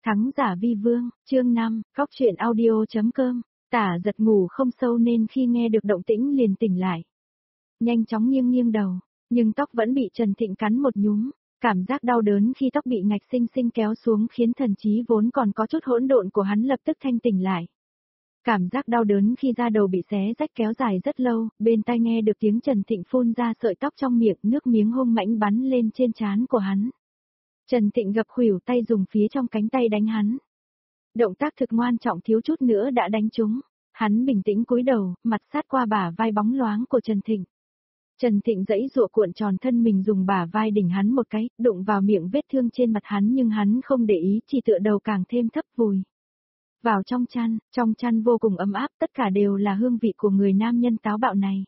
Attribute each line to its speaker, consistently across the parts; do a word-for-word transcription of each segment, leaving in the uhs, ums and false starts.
Speaker 1: Thắng giả vi vương, chương năm, góc truyện audio.com, Tả Giật ngủ không sâu nên khi nghe được động tĩnh liền tỉnh lại. Nhanh chóng nghiêng nghiêng đầu, nhưng tóc vẫn bị Trần Thịnh cắn một nhúm, cảm giác đau đớn khi tóc bị ngạch xinh xinh kéo xuống khiến thần trí vốn còn có chút hỗn độn của hắn lập tức thanh tỉnh lại. Cảm giác đau đớn khi da đầu bị xé rách kéo dài rất lâu, bên tai nghe được tiếng Trần Thịnh phun ra sợi tóc trong miệng, nước miếng hung mãnh bắn lên trên trán của hắn. Trần Thịnh gập khuỷu tay dùng phía trong cánh tay đánh hắn. Động tác thực ngoan trọng thiếu chút nữa đã đánh trúng. Hắn bình tĩnh cúi đầu, mặt sát qua bả vai bóng loáng của Trần Thịnh. Trần Thịnh giãy giụa cuộn tròn thân mình dùng bả vai đỉnh hắn một cái, đụng vào miệng vết thương trên mặt hắn nhưng hắn không để ý, chỉ tựa đầu càng thêm thấp vùi vào trong chăn, trong chăn vô cùng ấm áp, tất cả đều là hương vị của người nam nhân táo bạo này.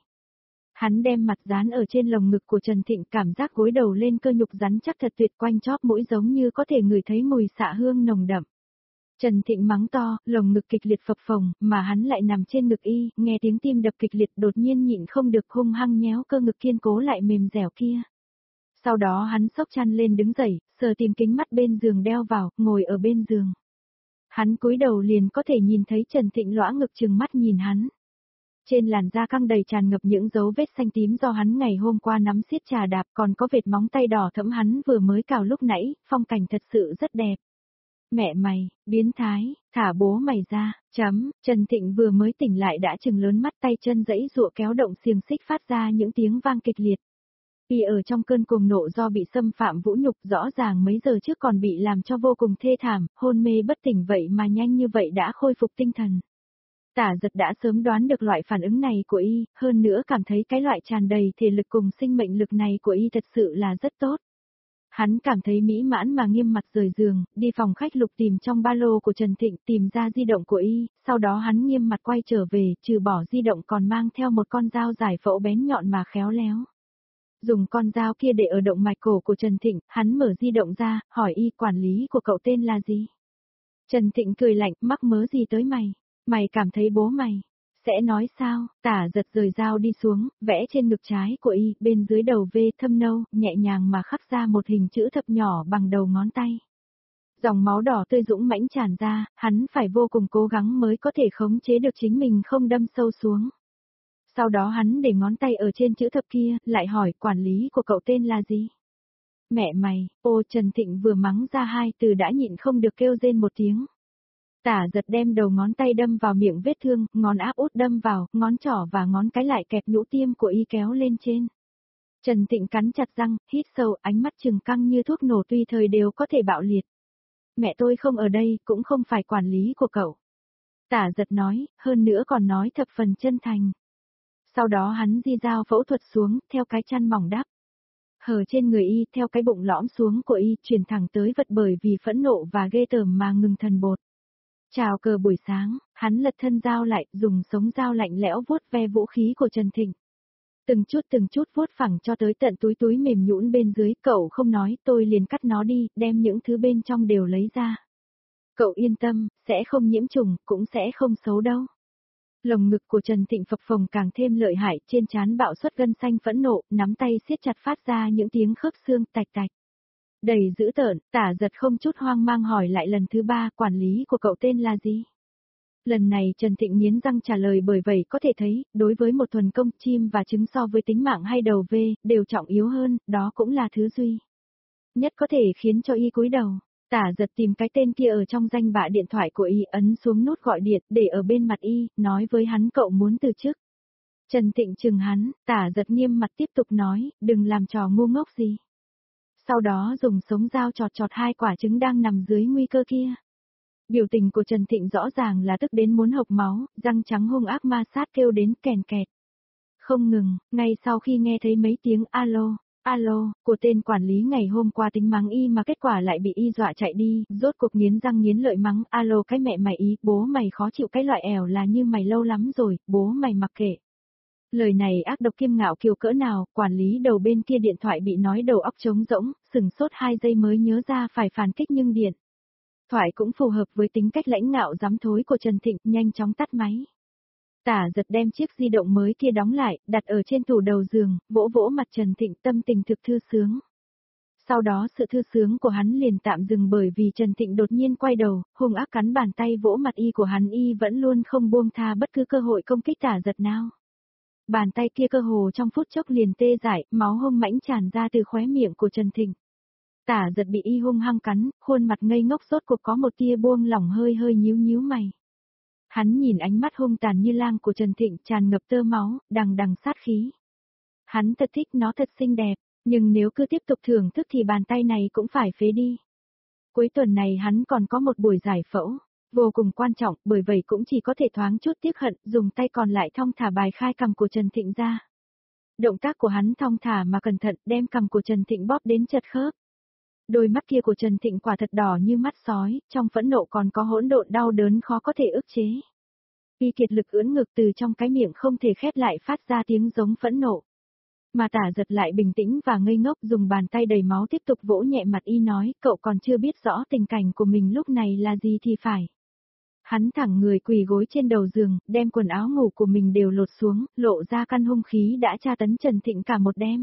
Speaker 1: Hắn đem mặt dán ở trên lồng ngực của Trần Thịnh, cảm giác gối đầu lên cơ nhục rắn chắc thật tuyệt, quanh chóp mũi giống như có thể ngửi thấy mùi xạ hương nồng đậm. Trần Thịnh mắng to, lồng ngực kịch liệt phập phồng, mà hắn lại nằm trên ngực y, nghe tiếng tim đập kịch liệt đột nhiên nhịn không được hung hăng nhéo cơ ngực kiên cố lại mềm dẻo kia. Sau đó hắn xốc chăn lên đứng dậy, sờ tìm kính mắt bên giường đeo vào, ngồi ở bên giường. Hắn cúi đầu liền có thể nhìn thấy Trần Thịnh lõa ngực trừng mắt nhìn hắn. Trên làn da căng đầy tràn ngập những dấu vết xanh tím do hắn ngày hôm qua nắm siết trà đạp, còn có vệt móng tay đỏ thẫm hắn vừa mới cào lúc nãy, phong cảnh thật sự rất đẹp. Mẹ mày, biến thái, thả bố mày ra, chấm, Trần Thịnh vừa mới tỉnh lại đã trừng lớn mắt, tay chân giãy giụa kéo động xiềng xích phát ra những tiếng vang kịch liệt. Y ở trong cơn cuồng nộ do bị xâm phạm vũ nhục, rõ ràng mấy giờ trước còn bị làm cho vô cùng thê thảm, hôn mê bất tỉnh, vậy mà nhanh như vậy đã khôi phục tinh thần. Tả Giật đã sớm đoán được loại phản ứng này của y, hơn nữa cảm thấy cái loại tràn đầy thể lực cùng sinh mệnh lực này của y thật sự là rất tốt. Hắn cảm thấy mỹ mãn mà nghiêm mặt rời giường, đi phòng khách lục tìm trong ba lô của Trần Thịnh, tìm ra di động của y, sau đó hắn nghiêm mặt quay trở về, trừ bỏ di động còn mang theo một con dao giải phẫu bén nhọn mà khéo léo. Dùng con dao kia để ở động mạch cổ của Trần Thịnh, hắn mở di động ra, hỏi y quản lý của cậu tên là gì? Trần Thịnh cười lạnh, mắc mớ gì tới mày? Mày cảm thấy bố mày sẽ nói sao? Tả Giật rời dao đi xuống, vẽ trên ngực trái của y, bên dưới đầu V thâm nâu, nhẹ nhàng mà khắc ra một hình chữ thập nhỏ bằng đầu ngón tay. Dòng máu đỏ tươi dũng mãnh tràn ra, hắn phải vô cùng cố gắng mới có thể khống chế được chính mình không đâm sâu xuống. Sau đó hắn để ngón tay ở trên chữ thập kia, lại hỏi quản lý của cậu tên là gì? Mẹ mày, ô Trần Thịnh vừa mắng ra hai từ đã nhịn không được kêu rên một tiếng. Tả Giật đem đầu ngón tay đâm vào miệng vết thương, ngón áp út đâm vào, ngón trỏ và ngón cái lại kẹp nhũ tiêm của y kéo lên trên. Trần Thịnh cắn chặt răng, hít sâu, ánh mắt trừng căng như thuốc nổ tùy thời đều có thể bạo liệt. Mẹ tôi không ở đây, cũng không phải quản lý của cậu. Tả Giật nói, hơn nữa còn nói thập phần chân thành. Sau đó hắn di dao phẫu thuật xuống, theo cái chăn mỏng đắp hở trên người y, theo cái bụng lõm xuống của y, truyền thẳng tới vật bởi vì phẫn nộ và ghê tởm mà ngừng thần bột. Chào cờ buổi sáng, hắn lật thân dao lại, dùng sống dao lạnh lẽo vuốt ve vũ khí của Trần Thịnh. Từng chút từng chút vuốt phẳng cho tới tận túi túi mềm nhũn bên dưới, cậu không nói, tôi liền cắt nó đi, đem những thứ bên trong đều lấy ra. Cậu yên tâm, sẽ không nhiễm trùng, cũng sẽ không xấu đâu. Lồng ngực của Trần Thịnh phập phồng càng thêm lợi hại, trên trán bạo xuất gân xanh phẫn nộ, nắm tay siết chặt phát ra những tiếng khớp xương tạch tạch. Đầy dữ tợn, Tả Giật không chút hoang mang hỏi lại lần thứ ba, quản lý của cậu tên là gì? Lần này Trần Thịnh nghiến răng trả lời, bởi vậy có thể thấy, đối với một thuần công, chim và trứng so với tính mạng hay đầu V, đều trọng yếu hơn, đó cũng là thứ duy nhất có thể khiến cho y cúi đầu. Tả Giật tìm cái tên kia ở trong danh bạ điện thoại của y, ấn xuống nút gọi điện, để ở bên mặt y, nói với hắn cậu muốn từ chức. Trần Thịnh chừng hắn, Tả Giật nghiêm mặt tiếp tục nói, đừng làm trò ngu ngốc gì. Sau đó dùng sống dao chọt chọt hai quả trứng đang nằm dưới nguy cơ kia. Biểu tình của Trần Thịnh rõ ràng là tức đến muốn hộc máu, răng trắng hung ác ma sát kêu đến kèn kẹt. Không ngừng, ngay sau khi nghe thấy mấy tiếng alo, alo, của tên quản lý ngày hôm qua tính mắng y mà kết quả lại bị y dọa chạy đi, rốt cuộc nghiến răng nghiến lợi mắng, alo cái mẹ mày ý, bố mày khó chịu cái loại ẻo là như mày lâu lắm rồi, bố mày mặc kệ. Lời này ác độc kiêm ngạo kiều cỡ nào, quản lý đầu bên kia điện thoại bị nói đầu óc trống rỗng, sừng sốt hai giây mới nhớ ra phải phản kích nhưng điện thoại cũng phù hợp với tính cách lãnh ngạo dám thối của Trần Thịnh, nhanh chóng tắt máy. Tả Giật đem chiếc di động mới kia đóng lại, đặt ở trên tủ đầu giường, vỗ vỗ mặt Trần Thịnh, tâm tình thực thư sướng. Sau đó sự thư sướng của hắn liền tạm dừng bởi vì Trần Thịnh đột nhiên quay đầu, hung ác cắn bàn tay vỗ mặt y của hắn, y vẫn luôn không buông tha bất cứ cơ hội công kích Tả Giật nào. Bàn tay kia cơ hồ trong phút chốc liền tê dại, máu hung mãnh tràn ra từ khóe miệng của Trần Thịnh. Tả Giật bị y hung hăng cắn, khuôn mặt ngây ngốc rốt cuộc có một tia buông lỏng, hơi hơi nhíu nhíu mày. Hắn nhìn ánh mắt hung tàn như lang của Trần Thịnh tràn ngập tơ máu, đằng đằng sát khí. Hắn thật thích nó, thật xinh đẹp, nhưng nếu cứ tiếp tục thưởng thức thì bàn tay này cũng phải phế đi. Cuối tuần này hắn còn có một buổi giải phẫu, vô cùng quan trọng, bởi vậy cũng chỉ có thể thoáng chút tiếc hận, dùng tay còn lại thong thả bài khai cằm của Trần Thịnh ra. Động tác của hắn thong thả mà cẩn thận, đem cằm của Trần Thịnh bóp đến chật khớp. Đôi mắt kia của Trần Thịnh quả thật đỏ như mắt sói, trong phẫn nộ còn có hỗn độn đau đớn khó có thể ức chế. Y kiệt lực ưỡn ngực, từ trong cái miệng không thể khép lại phát ra tiếng giống phẫn nộ. Mà Tả Giật lại bình tĩnh và ngây ngốc, dùng bàn tay đầy máu tiếp tục vỗ nhẹ mặt y, nói, cậu còn chưa biết rõ tình cảnh của mình lúc này là gì thì phải. Hắn thẳng người quỳ gối trên đầu giường, đem quần áo ngủ của mình đều lột xuống, lộ ra căn hung khí đã tra tấn Trần Thịnh cả một đêm.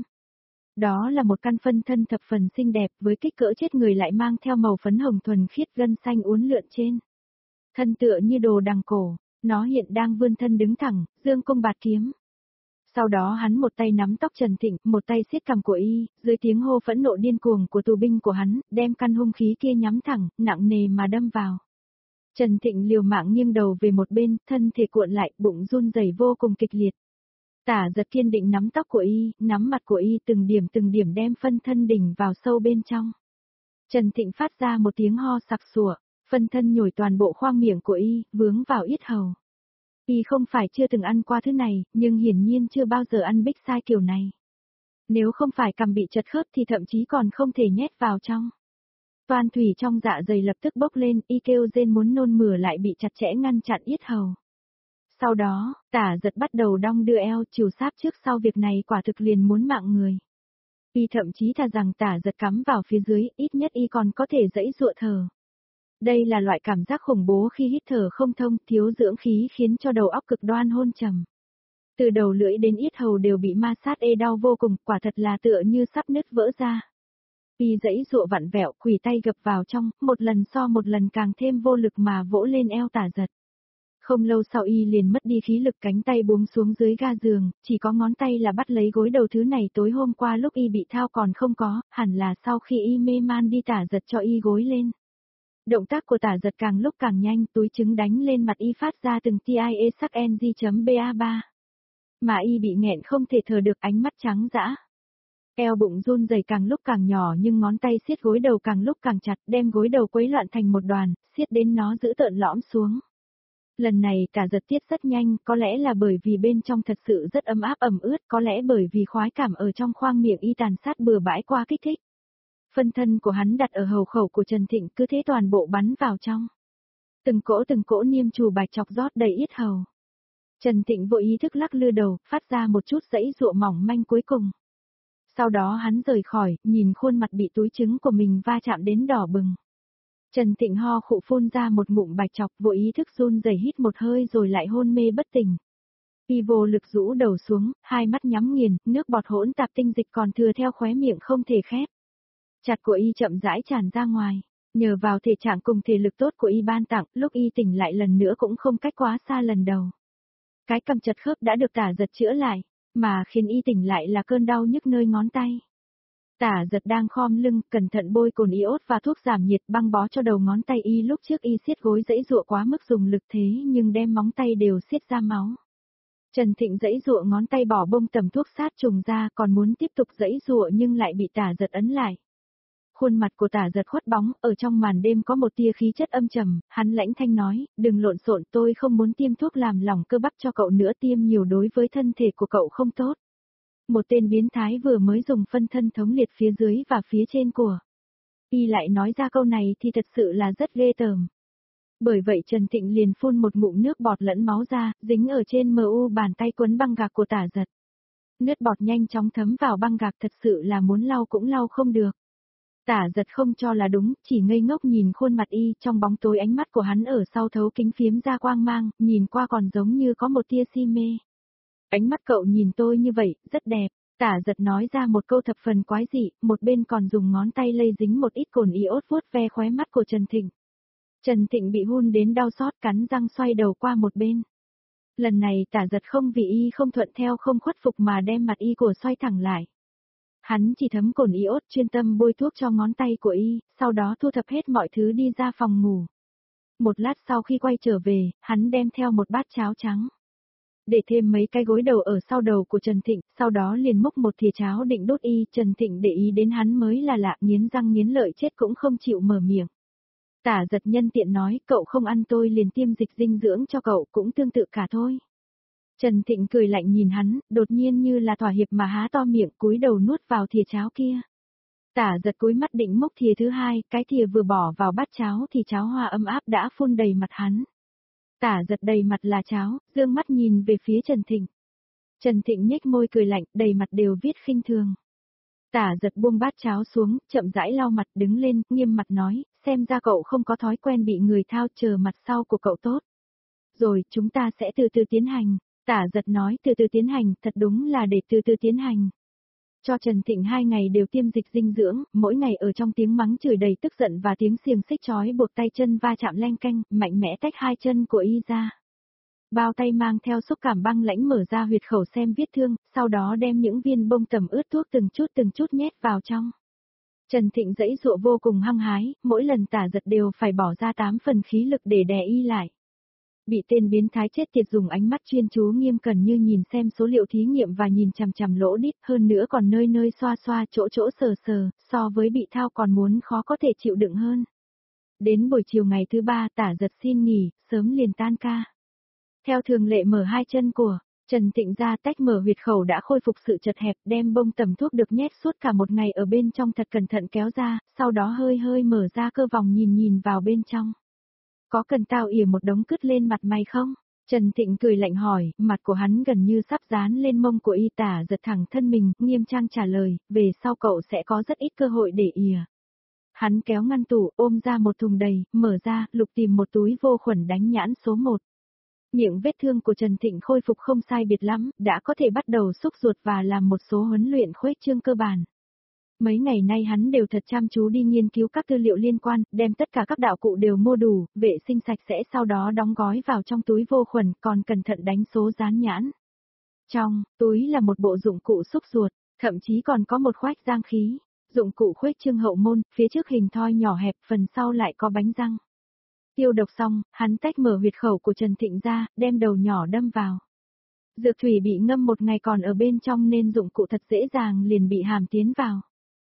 Speaker 1: Đó là một căn phân thân thập phần xinh đẹp, với kích cỡ chết người lại mang theo màu phấn hồng thuần khiết, gân xanh uốn lượn trên. Thân tựa như đồ đằng cổ, nó hiện đang vươn thân đứng thẳng, dương cung bạt kiếm. Sau đó hắn một tay nắm tóc Trần Thịnh, một tay siết cằm của y, dưới tiếng hô phẫn nộ điên cuồng của tù binh của hắn, đem căn hung khí kia nhắm thẳng, nặng nề mà đâm vào. Trần Thịnh liều mạng nghiêng đầu về một bên, thân thể cuộn lại, bụng run rẩy vô cùng kịch liệt. Tả Giật kiên định nắm tóc của y, nắm mặt của y, từng điểm từng điểm đem phân thân đỉnh vào sâu bên trong. Trần Thịnh phát ra một tiếng ho sặc sủa, phân thân nhồi toàn bộ khoang miệng của y, vướng vào yết hầu. Y không phải chưa từng ăn qua thứ này, nhưng hiển nhiên chưa bao giờ ăn bích sai kiểu này. Nếu không phải cằm bị chật khớp thì thậm chí còn không thể nhét vào trong. Toan thủy trong dạ dày lập tức bốc lên, y kêu rên muốn nôn mửa lại bị chặt chẽ ngăn chặn yết hầu. Sau đó, Tả Giật bắt đầu đong đưa eo, chiều sáp trước sau, việc này quả thực liền muốn mạng người. Y thậm chí thà rằng Tả Giật cắm vào phía dưới, ít nhất y còn có thể dãy dụa thở. Đây là loại cảm giác khủng bố khi hít thở không thông, thiếu dưỡng khí khiến cho đầu óc cực đoan hôn trầm. Từ đầu lưỡi đến yết hầu đều bị ma sát ê đau vô cùng, quả thật là tựa như sắp nứt vỡ ra. Y dãy dụa vặn vẹo, quỳ tay gập vào trong, một lần so một lần càng thêm vô lực mà vỗ lên eo Tả Giật. Không lâu sau y liền mất đi khí lực, cánh tay buông xuống dưới ga giường, chỉ có ngón tay là bắt lấy gối đầu, thứ này tối hôm qua lúc y bị thao còn không có, hẳn là sau khi y mê man đi Tả Giật cho y gối lên. Động tác của Tả Giật càng lúc càng nhanh, túi trứng đánh lên mặt y phát ra từng tia sắc ng.ba ba. Mà y bị nghẹn không thể thở được, ánh mắt trắng dã. Eo bụng run rẩy càng lúc càng nhỏ, nhưng ngón tay siết gối đầu càng lúc càng chặt, đem gối đầu quấy loạn thành một đoàn, siết đến nó giữ tợn lõm xuống. Lần này Tả Giật tiết rất nhanh, có lẽ là bởi vì bên trong thật sự rất ấm áp ẩm ướt, có lẽ bởi vì khoái cảm ở trong khoang miệng y tàn sát bừa bãi qua kích thích. Phân thân của hắn đặt ở hầu khẩu của Trần Thịnh, cứ thế toàn bộ bắn vào trong. Từng cỗ từng cỗ niêm trù bạch chọc rót đầy yết hầu. Trần Thịnh vội ý thức lắc lư đầu, phát ra một chút dãy dụa mỏng manh cuối cùng. Sau đó hắn rời khỏi, nhìn khuôn mặt bị túi trứng của mình va chạm đến đỏ bừng. Trần Thịnh ho khụ phun ra một ngụm bạch chọc, vội ý thức run rẩy hít một hơi rồi lại hôn mê bất tỉnh. Y vô lực rũ đầu xuống, hai mắt nhắm nghiền, nước bọt hỗn tạp tinh dịch còn thừa theo khóe miệng không thể khép. Chặt của y chậm rãi tràn ra ngoài, nhờ vào thể trạng cùng thể lực tốt của y ban tặng, lúc y tỉnh lại lần nữa cũng không cách quá xa lần đầu. Cái cằm chật khớp đã được Tả Giật chữa lại, mà khiến y tỉnh lại là cơn đau nhức nơi ngón tay. Tả Giật đang khom lưng, cẩn thận bôi cồn iốt và thuốc giảm nhiệt băng bó cho đầu ngón tay y, lúc trước y siết gối dãy dụa quá mức dùng lực thế nhưng đem móng tay đều siết ra máu. Trần Thịnh dãy dụa ngón tay bỏ bông tầm thuốc sát trùng ra, còn muốn tiếp tục dãy dụa nhưng lại bị Tả Giật ấn lại. Khuôn mặt của Tả Giật khuất bóng, ở trong màn đêm có một tia khí chất âm trầm, hắn lãnh thanh nói, đừng lộn xộn, tôi không muốn tiêm thuốc làm lỏng cơ bắp cho cậu nữa, tiêm nhiều đối với thân thể của cậu không tốt. Một tên biến thái vừa mới dùng phân thân thống liệt phía dưới và phía trên của y lại nói ra câu này thì thật sự là rất ghê tởm. Bởi vậy Trần Thịnh liền phun một ngụm nước bọt lẫn máu ra, dính ở trên mờ u bàn tay quấn băng gạc của Tả Giật. Nước bọt nhanh chóng thấm vào băng gạc, thật sự là muốn lau cũng lau không được. Tả Giật không cho là đúng, chỉ ngây ngốc nhìn khuôn mặt y, trong bóng tối ánh mắt của hắn ở sau thấu kính phiếm ra quang mang, nhìn qua còn giống như có một tia si mê. Ánh mắt cậu nhìn tôi như vậy, rất đẹp, Tả giật nói ra một câu thập phần quái dị, một bên còn dùng ngón tay lây dính một ít cồn iốt vuốt ve khóe mắt của Trần Thịnh. Trần Thịnh bị hun đến đau xót cắn răng xoay đầu qua một bên. Lần này tả giật không vì y không thuận theo không khuất phục mà đem mặt y của xoay thẳng lại. Hắn chỉ thấm cồn iốt chuyên tâm bôi thuốc cho ngón tay của y, sau đó thu thập hết mọi thứ đi ra phòng ngủ. Một lát sau khi quay trở về, hắn đem theo một bát cháo trắng. Để thêm mấy cái gối đầu ở sau đầu của Trần Thịnh, sau đó liền múc một thìa cháo định đốt y, Trần Thịnh để ý đến hắn mới là lạ, nghiến răng nghiến lợi chết cũng không chịu mở miệng. Tả giật nhân tiện nói, cậu không ăn tôi liền tiêm dịch dinh dưỡng cho cậu, cũng tương tự cả thôi. Trần Thịnh cười lạnh nhìn hắn, đột nhiên như là thỏa hiệp mà há to miệng cúi đầu nuốt vào thìa cháo kia. Tả giật cúi mắt định múc thìa thứ hai, cái thìa vừa bỏ vào bát cháo thì cháo hoa ấm áp đã phun đầy mặt hắn. Tả giật đầy mặt là cháo, dương mắt nhìn về phía Trần Thịnh. Trần Thịnh nhếch môi cười lạnh, đầy mặt đều viết khinh thường. Tả giật buông bát cháo xuống, chậm rãi lau mặt đứng lên, nghiêm mặt nói, xem ra cậu không có thói quen bị người thao, chờ mặt sau của cậu tốt. Rồi, chúng ta sẽ từ từ tiến hành. Tả giật nói từ từ tiến hành, thật đúng là để từ từ tiến hành. Cho Trần Thịnh hai ngày đều tiêm dịch dinh dưỡng, mỗi ngày ở trong tiếng mắng chửi đầy tức giận và tiếng xiềng xích trói buộc tay chân va chạm leng keng, mạnh mẽ tách hai chân của y ra. Bao tay mang theo xúc cảm băng lãnh mở ra huyệt khẩu xem vết thương, sau đó đem những viên bông tẩm ướt thuốc từng chút từng chút nhét vào trong. Trần Thịnh giãy giụa vô cùng hăng hái, mỗi lần tả giật đều phải bỏ ra tám phần khí lực để đè y lại. Bị tên biến thái chết tiệt dùng ánh mắt chuyên chú nghiêm cẩn như nhìn xem số liệu thí nghiệm và nhìn chằm chằm lỗ đít, hơn nữa còn nơi nơi xoa xoa chỗ chỗ sờ sờ, so với bị thao còn muốn khó có thể chịu đựng hơn. Đến buổi chiều ngày thứ ba tả giật xin nghỉ, sớm liền tan ca. Theo thường lệ mở hai chân của Trần Thịnh ra tách mở huyệt khẩu đã khôi phục sự chật hẹp, đem bông tẩm thuốc được nhét suốt cả một ngày ở bên trong thật cẩn thận kéo ra, sau đó hơi hơi mở ra cơ vòng nhìn nhìn vào bên trong. Có cần tao ỉa một đống cứt lên mặt mày không? Trần Thịnh cười lạnh hỏi, mặt của hắn gần như sắp dán lên mông của y. Tả giật thẳng thân mình, nghiêm trang trả lời, về sau cậu sẽ có rất ít cơ hội để ỉa. Hắn kéo ngăn tủ, ôm ra một thùng đầy, mở ra, lục tìm một túi vô khuẩn đánh nhãn số một. Miệng vết thương của Trần Thịnh khôi phục không sai biệt lắm, đã có thể bắt đầu xúc ruột và làm một số huấn luyện khuếch trương cơ bản. Mấy ngày nay hắn đều thật chăm chú đi nghiên cứu các tư liệu liên quan, đem tất cả các đạo cụ đều mua đủ, vệ sinh sạch sẽ sau đó đóng gói vào trong túi vô khuẩn, còn cẩn thận đánh số dán nhãn. Trong túi là một bộ dụng cụ xúc ruột, thậm chí còn có một khoách giang khí, dụng cụ khuếch trương hậu môn, phía trước hình thoi nhỏ hẹp, phần sau lại có bánh răng. Tiêu độc xong, hắn tách mở huyệt khẩu của Trần Thịnh ra, đem đầu nhỏ đâm vào. Dược thủy bị ngâm một ngày còn ở bên trong nên dụng cụ thật dễ dàng liền bị hàm tiến vào.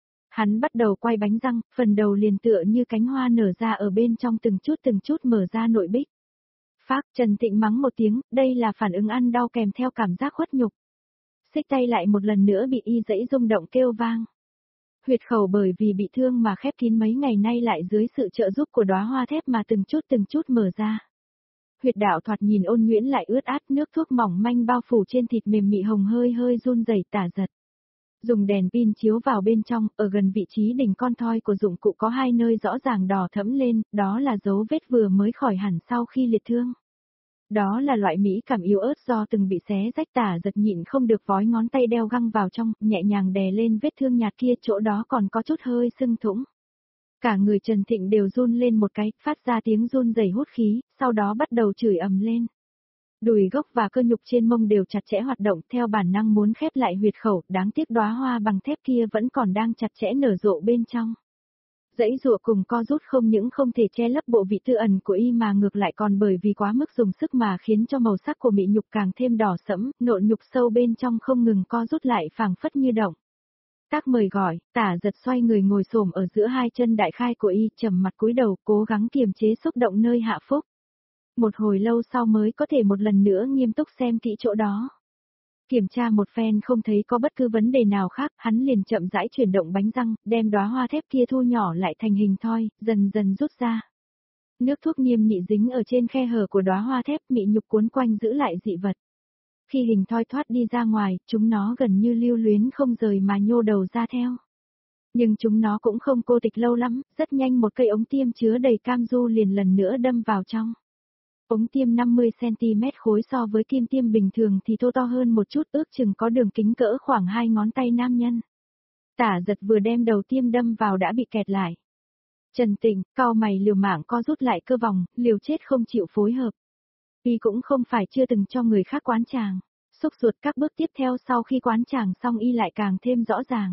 Speaker 1: Hắn bắt đầu quay bánh răng, phần đầu liền tựa như cánh hoa nở ra ở bên trong từng chút từng chút mở ra nội bích. Phác, Trần Thịnh mắng một tiếng, đây là phản ứng ăn đau kèm theo cảm giác khuất nhục. Xích tay lại một lần nữa bị y dãy rung động kêu vang. Huyệt khẩu bởi vì bị thương mà khép kín mấy ngày nay lại dưới sự trợ giúp của đóa hoa thép mà từng chút từng chút mở ra. Huyệt đạo thoạt nhìn ôn nhuyễn lại ướt át, nước thuốc mỏng manh bao phủ trên thịt mềm mị hồng hơi hơi run rẩy. Tả giật. Dùng đèn pin chiếu vào bên trong, ở gần vị trí đỉnh con thoi của dụng cụ có hai nơi rõ ràng đỏ thẫm lên, đó là dấu vết vừa mới khỏi hẳn sau khi liệt thương. Đó là loại mỹ cảm yếu ớt do từng bị xé rách. Tả giật nhịn không được vói ngón tay đeo găng vào trong, nhẹ nhàng đè lên vết thương nhạt kia, chỗ đó còn có chút hơi sưng thủng. Cả người Trần Thịnh đều run lên một cái, phát ra tiếng run rẩy hút khí, sau đó bắt đầu chửi ầm lên. Đùi gốc và cơ nhục trên mông đều chặt chẽ hoạt động, theo bản năng muốn khép lại huyệt khẩu, đáng tiếc đóa hoa bằng thép kia vẫn còn đang chặt chẽ nở rộ bên trong. Dãy dụa cùng co rút không những không thể che lấp bộ vị tư ẩn của y mà ngược lại còn bởi vì quá mức dùng sức mà khiến cho màu sắc của mị nhục càng thêm đỏ sẫm, nộn nhục sâu bên trong không ngừng co rút lại phảng phất như động. Tác mời gọi, tả giật xoay người ngồi xổm ở giữa hai chân đại khai của y, trầm mặt cúi đầu, cố gắng kiềm chế xúc động nơi hạ phúc. Một hồi lâu sau mới có thể một lần nữa nghiêm túc xem kỹ chỗ đó. Kiểm tra một phen không thấy có bất cứ vấn đề nào khác, hắn liền chậm rãi chuyển động bánh răng, đem đóa hoa thép kia thu nhỏ lại thành hình thoi, dần dần rút ra. Nước thuốc niêm nị dính ở trên khe hở của đóa hoa thép, mị nhục cuốn quanh giữ lại dị vật. Khi hình thoi thoát đi ra ngoài, chúng nó gần như lưu luyến không rời mà nhô đầu ra theo. Nhưng chúng nó cũng không cô tịch lâu lắm, rất nhanh một cây ống tiêm chứa đầy cam du liền lần nữa đâm vào trong. Ống tiêm năm mươi xăng-ti-mét khối so với kim tiêm bình thường thì thô to hơn một chút, ước chừng có đường kính cỡ khoảng hai ngón tay nam nhân. Tả Giật vừa đem đầu tiêm đâm vào đã bị kẹt lại. Trần Tịnh, cau mày liều mạng co rút lại cơ vòng, liều chết không chịu phối hợp. Y cũng không phải chưa từng cho người khác quán tràng. Xúc ruột các bước tiếp theo sau khi quán tràng xong Y lại càng thêm rõ ràng.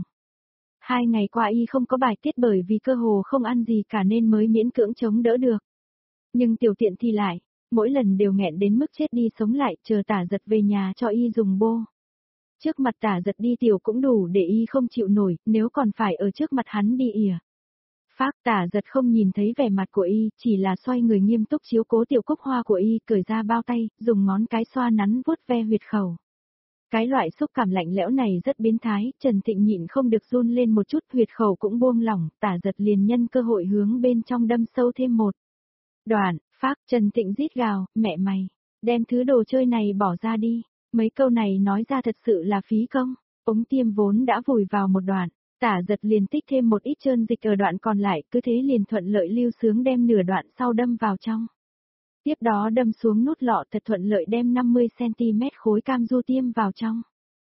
Speaker 1: Hai ngày qua Y không có bài tiết bởi vì cơ hồ không ăn gì cả nên mới miễn cưỡng chống đỡ được. Nhưng tiểu tiện thì lại, mỗi lần đều nghẹn đến mức chết đi sống lại, chờ Tả Giật về nhà cho Y dùng bô. Trước mặt Tả Giật đi tiểu cũng đủ để Y không chịu nổi, nếu còn phải ở trước mặt hắn đi ỉa. Phác Tả Giật không nhìn thấy vẻ mặt của Y, chỉ là xoay người nghiêm túc chiếu cố tiểu cúc hoa của Y, cởi ra bao tay, dùng ngón cái xoa nắn vuốt ve huyệt khẩu. Cái loại xúc cảm lạnh lẽo này rất biến thái, Trần Thịnh nhịn không được run lên một chút, huyệt khẩu cũng buông lỏng, Tả Giật liền nhân cơ hội hướng bên trong đâm sâu thêm một đoạn. Phác, Trần Thịnh rít gào, mẹ mày, đem thứ đồ chơi này bỏ ra đi. Mấy câu này nói ra thật sự là phí công. Ống tiêm vốn đã vùi vào một đoạn, Tả Giật liền tích thêm một ít trơn dịch ở đoạn còn lại, cứ thế liền thuận lợi lưu sướng đem nửa đoạn sau đâm vào trong. Tiếp đó đâm xuống nút lọ thật thuận lợi đem năm mươi xăng-ti-mét khối cam du tiêm vào trong.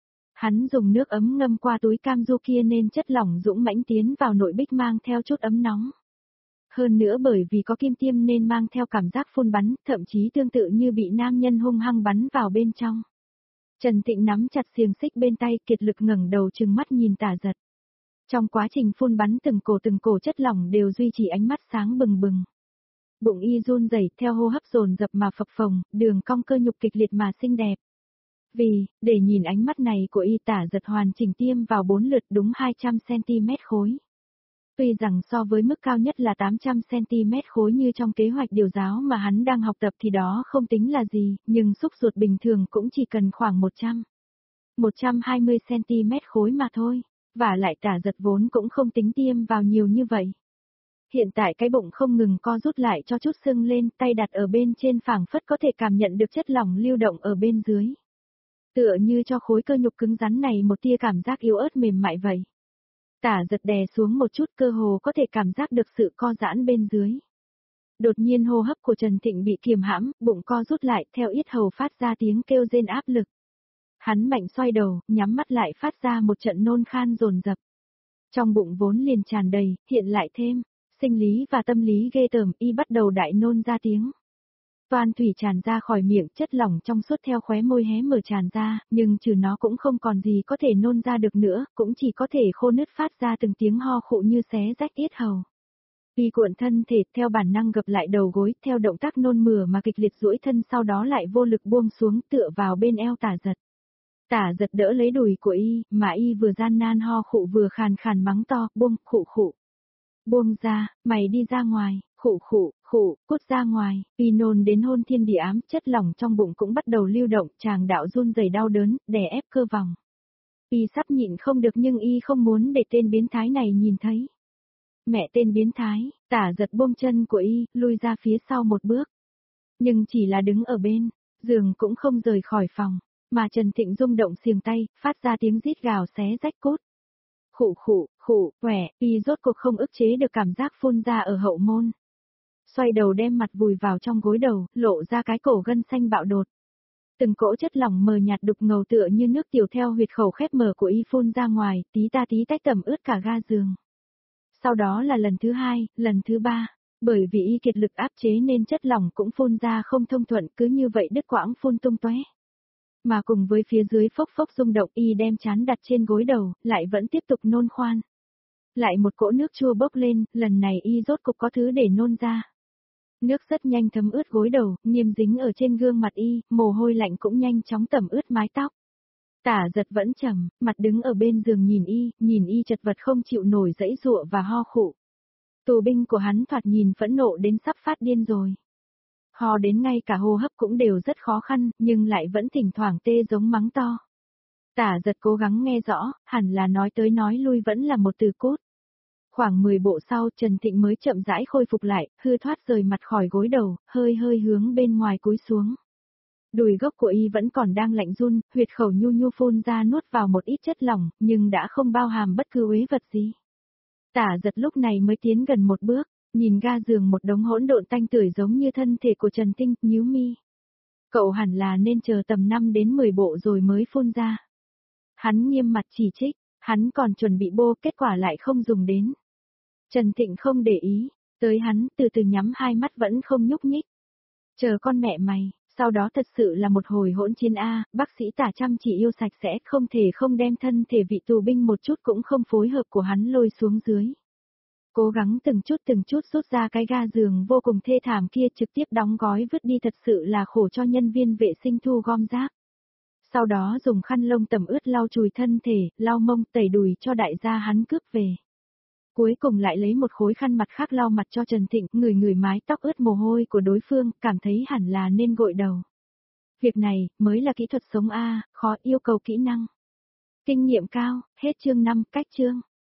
Speaker 1: Hắn dùng nước ấm ngâm qua túi cam du kia nên chất lỏng dũng mãnh tiến vào nội bích mang theo chút ấm nóng. Hơn nữa bởi vì có kim tiêm nên mang theo cảm giác phun bắn, thậm chí tương tự như bị nam nhân hung hăng bắn vào bên trong. Trần Thịnh nắm chặt xiềng xích bên tay, kiệt lực ngẩng đầu trừng mắt nhìn Tả Giật. Trong quá trình phun bắn từng cổ từng cổ chất lỏng đều duy trì ánh mắt sáng bừng bừng. Bụng Y run rẩy theo hô hấp dồn dập mà phập phồng, đường cong cơ nhục kịch liệt mà xinh đẹp. Vì, để nhìn ánh mắt này của Y, Tả Giật hoàn chỉnh tiêm vào bốn lượt đúng hai trăm xăng-ti-mét khối. Tuy rằng so với mức cao nhất là tám trăm xăng-ti-mét khối như trong kế hoạch điều giáo mà hắn đang học tập thì đó không tính là gì, nhưng xúc ruột bình thường cũng chỉ cần khoảng một trăm, một trăm hai mươi xăng-ti-mét khối mà thôi, và lại Tả Giật vốn cũng không tính tiêm vào nhiều như vậy. Hiện tại cái bụng không ngừng co rút lại cho chút sưng lên, tay đặt ở bên trên phảng phất có thể cảm nhận được chất lỏng lưu động ở bên dưới. Tựa như cho khối cơ nhục cứng rắn này một tia cảm giác yếu ớt mềm mại vậy. Tả Giật đè xuống một chút, cơ hồ có thể cảm giác được sự co giãn bên dưới. Đột nhiên hô hấp của Trần Thịnh bị kiềm hãm, bụng co rút lại, theo yết hầu phát ra tiếng kêu rên áp lực. Hắn mạnh xoay đầu, nhắm mắt lại phát ra một trận nôn khan dồn dập. Trong bụng vốn liền tràn đầy, hiện lại thêm, sinh lý và tâm lý ghê tởm, Y bắt đầu đại nôn ra tiếng. Toan thủy tràn ra khỏi miệng, chất lỏng trong suốt theo khóe môi hé mở tràn ra, nhưng trừ nó cũng không còn gì có thể nôn ra được nữa, cũng chỉ có thể khô nứt phát ra từng tiếng ho khụ như xé rách yết hầu. Y cuộn thân thể theo bản năng gập lại đầu gối, theo động tác nôn mửa mà kịch liệt duỗi thân, sau đó lại vô lực buông xuống tựa vào bên eo Tả Giật. Tả Giật đỡ lấy đùi của Y, mà Y vừa gian nan ho khụ vừa khàn khàn mắng to, buông, khụ khụ. Buông ra, mày đi ra ngoài, khụ khụ, khụ, cút ra ngoài. Y nôn đến hôn thiên địa ám, chất lỏng trong bụng cũng bắt đầu lưu động, tràng đạo run rẩy đau đớn, đè ép cơ vòng. Y sắp nhịn không được nhưng Y không muốn để tên biến thái này nhìn thấy. Mẹ tên biến thái, Tả Giật buông chân của Y, lui ra phía sau một bước. Nhưng chỉ là đứng ở bên, giường cũng không rời khỏi phòng, mà Trần Thịnh rung động xiềng tay, phát ra tiếng rít gào xé rách cốt. Khụ khụ, khụ, quẻ, Y rốt cuộc không ức chế được cảm giác phun ra ở hậu môn. Xoay đầu đem mặt vùi vào trong gối đầu, lộ ra cái cổ gân xanh bạo đột. Từng cỗ chất lỏng mờ nhạt đục ngầu tựa như nước tiểu theo huyệt khẩu khép mở của Y phun ra ngoài, tí ta tí tách tẩm ướt cả ga giường. Sau đó là lần thứ hai, lần thứ ba, bởi vì Y kiệt lực áp chế nên chất lỏng cũng phun ra không thông thuận, cứ như vậy đứt quãng phun tung tóe. Mà cùng với phía dưới phốc phốc rung động, Y đem trán đặt trên gối đầu, lại vẫn tiếp tục nôn khoan. Lại một cỗ nước chua bốc lên, lần này Y rốt cục có thứ để nôn ra. Nước rất nhanh thấm ướt gối đầu, nghiêm dính ở trên gương mặt Y, mồ hôi lạnh cũng nhanh chóng tẩm ướt mái tóc. Tả Giật vẫn trầm, mặt đứng ở bên giường nhìn Y, nhìn Y chật vật không chịu nổi dãy giụa và ho khụ. Tù binh của hắn thoạt nhìn phẫn nộ đến sắp phát điên rồi. Ho đến ngay cả hô hấp cũng đều rất khó khăn, nhưng lại vẫn thỉnh thoảng tê giống mắng to. Tả Giật cố gắng nghe rõ, hẳn là nói tới nói lui vẫn là một từ cốt. Khoảng mười bộ sau, Trần Thịnh mới chậm rãi khôi phục lại, hư thoát rời mặt khỏi gối đầu, hơi hơi hướng bên ngoài cúi xuống. Đùi gốc của Y vẫn còn đang lạnh run, huyệt khẩu nhu nhu phun ra nuốt vào một ít chất lỏng, nhưng đã không bao hàm bất cứ uế vật gì. Tả Giật lúc này mới tiến gần một bước, Nhìn ga giường một đống hỗn độn tanh tưởi giống như thân thể của Trần Tinh, nhíu mi. Cậu hẳn là nên chờ tầm năm đến mười bộ rồi mới phun ra. Hắn nghiêm mặt chỉ trích, hắn còn chuẩn bị bô, kết quả lại không dùng đến. Trần Thịnh không để ý, tới hắn từ từ nhắm hai mắt vẫn không nhúc nhích. Chờ con mẹ mày, sau đó thật sự là một hồi hỗn chiến A, bác sĩ tả chăm chỉ yêu sạch sẽ, không thể không đem thân thể vị tù binh một chút cũng không phối hợp của hắn lôi xuống dưới. Cố gắng từng chút từng chút rút ra cái ga giường vô cùng thê thảm kia, trực tiếp đóng gói vứt đi, thật sự là khổ cho nhân viên vệ sinh thu gom rác. Sau đó dùng khăn lông tẩm ướt lau chùi thân thể, lau mông, tẩy đùi cho đại gia hắn cướp về. Cuối cùng lại lấy một khối khăn mặt khác lau mặt cho Trần Thịnh, ngửi ngửi mái tóc ướt mồ hôi của đối phương, cảm thấy hẳn là nên gội đầu. Việc này, mới là kỹ thuật sống A, khó, yêu cầu kỹ năng. Kinh nghiệm cao, hết chương năm, cách chương.